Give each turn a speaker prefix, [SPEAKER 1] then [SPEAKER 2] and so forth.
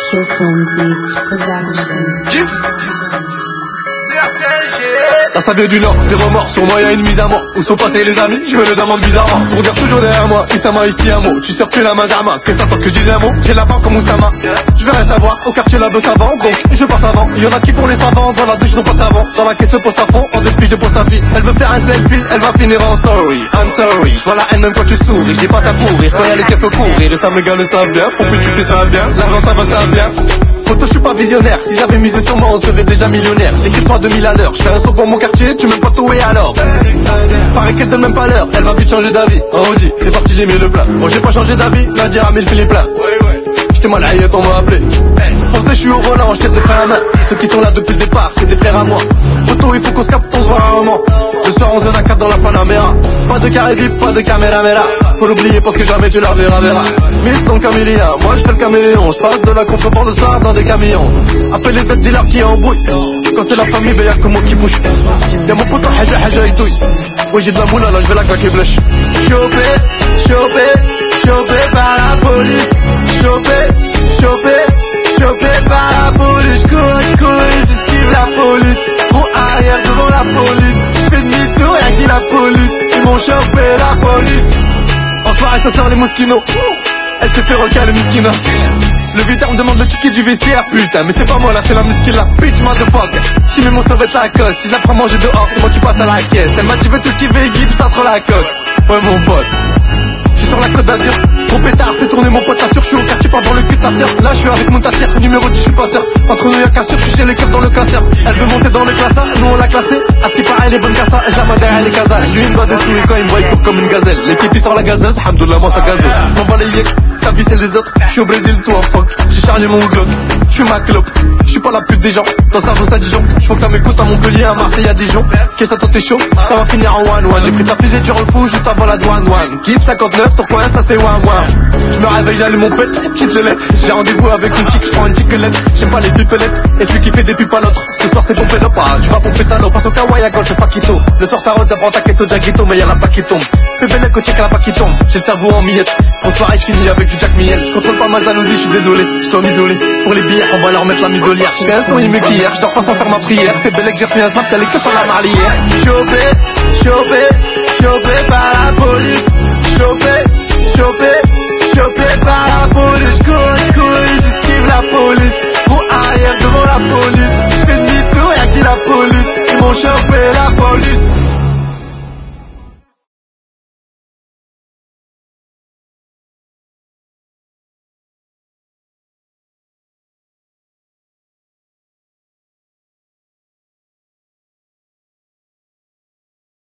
[SPEAKER 1] Kissin Beats Production.
[SPEAKER 2] La savée du Nord, des remords, sur moi y'a une mise à mort. Où sont passés les amis, je me le demande bizarrement. Pour dire toujours derrière moi, Issama isti un mot. Tu sers plus la mazama, qu'est-ce que t'attends que je dise un mot? J'ai la barre comme Oussama, je veux rien savoir, au quartier la beuh avant. Donc je passe avant, y'en a qui font les savants. Dans la douche ils ont pas de savon, dans la caisse le poste à fond. En deux spiches de poste à fille, elle veut faire un selfie, elle va finir en story. I'm sorry, je vois la haine même quand tu souris. J'ai pas ça pour rire, quand y'a les keufs faut courir. Et ça mes gars le savent bien, pourquoi tu fais ça bien? L'argent ça va ça bien. Photo, je suis pas visionnaire, si j'avais misé sur moi on serait déjà millionnaire. J'écris 3 2000 à l'heure, je fais un son pour mon quartier, tu m'aimes pas tout et alors paraît qu'elle donne même pas l'heure, elle va vite changer d'avis. En Audi, c'est parti j'ai mis le plat. Bon j'ai pas changé d'avis, Nadia a mis le filet plein. J'étais mal aïe, on m'a appelé. Français, je suis au volant, je tête des frères à main. Ceux qui sont là depuis le départ, c'est des frères à moi. Photo, il faut qu'on se capte, on se voit rarement. Le soir on se donne à 4 dans la Panamera. Pas de carré vip, pas de caméra. Faut l'oublier parce que jamais tu la verras. Miss ton caméléon, moi je fais le caméléon. Je passe de la contrebande le soir dans des camions. Appelle les autres dealers qui embrouillent. Quand c'est la famille, ben y'a que moi qui bouge. Y'a mon pote haja il douille. Ouais j'ai de la moula là, je vais la claquer blush. Chopé par la police. Chopé par la police. J'cours, j'esquive la police. Roue arrière devant la police. J'fais demi-tour, y'a qui la police. Ils m'ont chopé la police. En soirée ça sort les mosquinos. Elle s'est fait recaler miskina. Le videur me demande le ticket du vestiaire. Putain mais c'est pas moi là, c'est la miskina. Bitch motherfucker, j'y mets mon survêt la cosse. Si je la prends manger dehors, c'est moi qui passe à la caisse. Elle m'a dit veux t'esquiver Gibbs, ça sera la coque. Ouais mon pote, je suis sur la côte d'Azur. Trop pétard, fais tourner mon pote, t'assure. Je suis au quartier, pas dans le cul de ta sœur. Là je suis avec mon tassière, numéro 10, je suis passeur. Entre nous y'a cassure, je suis chez les keufs dans le classeur. Elle veut monter dans le classeur, nous on l'a classé. Assis par elle, les bonnes cassas, et j'la derrière les casas. Lui il me doit des sous et quand il me voit il court comme une gazelle. L'équipe il sort la gazeuse, hamdoullah moi ça gazeuse. J'm'en bats les yeux, ta vie c'est les autres. Je suis au Brésil, toi fuck. J'ai chargé mon glock, je suis ma clope. Je suis pas la pute des gens, dans sa ça Dijon. J'fais que ça m'écoute à Montpellier, à Marseille, à Dijon. Qu'est-ce que t'es chaud, ça va finir en one. Les frites à fusée, tu refous juste avant la douane. Keep 59, ton coin, ça c'est one. Je me réveille, j'allume mon pet, quitte le lettre. J'ai rendez-vous avec une chick, j'prends une chickelette. J'aime pas les pipelettes, et celui qui fait des pipes à l'autre. Ce soir c'est pompé le pas, tu vas pomper salope. Passe au kawaii à gauche, c'est Paquito. Le soir ça rôde, ça prend ta caisse au jaguito. Mais y'a la plaque qui tombe, fais belle que check la plaque qui tombe. J'ai le cerveau en miettes, pour soirée je finis avec du Jack Miel. Je contrôle pas ma jalousie, je suis désolé, je dois m'isoler. Pour les billets, on va leur mettre la muselière. Je fais un son, il me qu'hier, je dors pas sans faire ma prière. C'est belle que j'ai refait un snap, t'as les keufs à la marlière. Chopé par la police. Chopé par la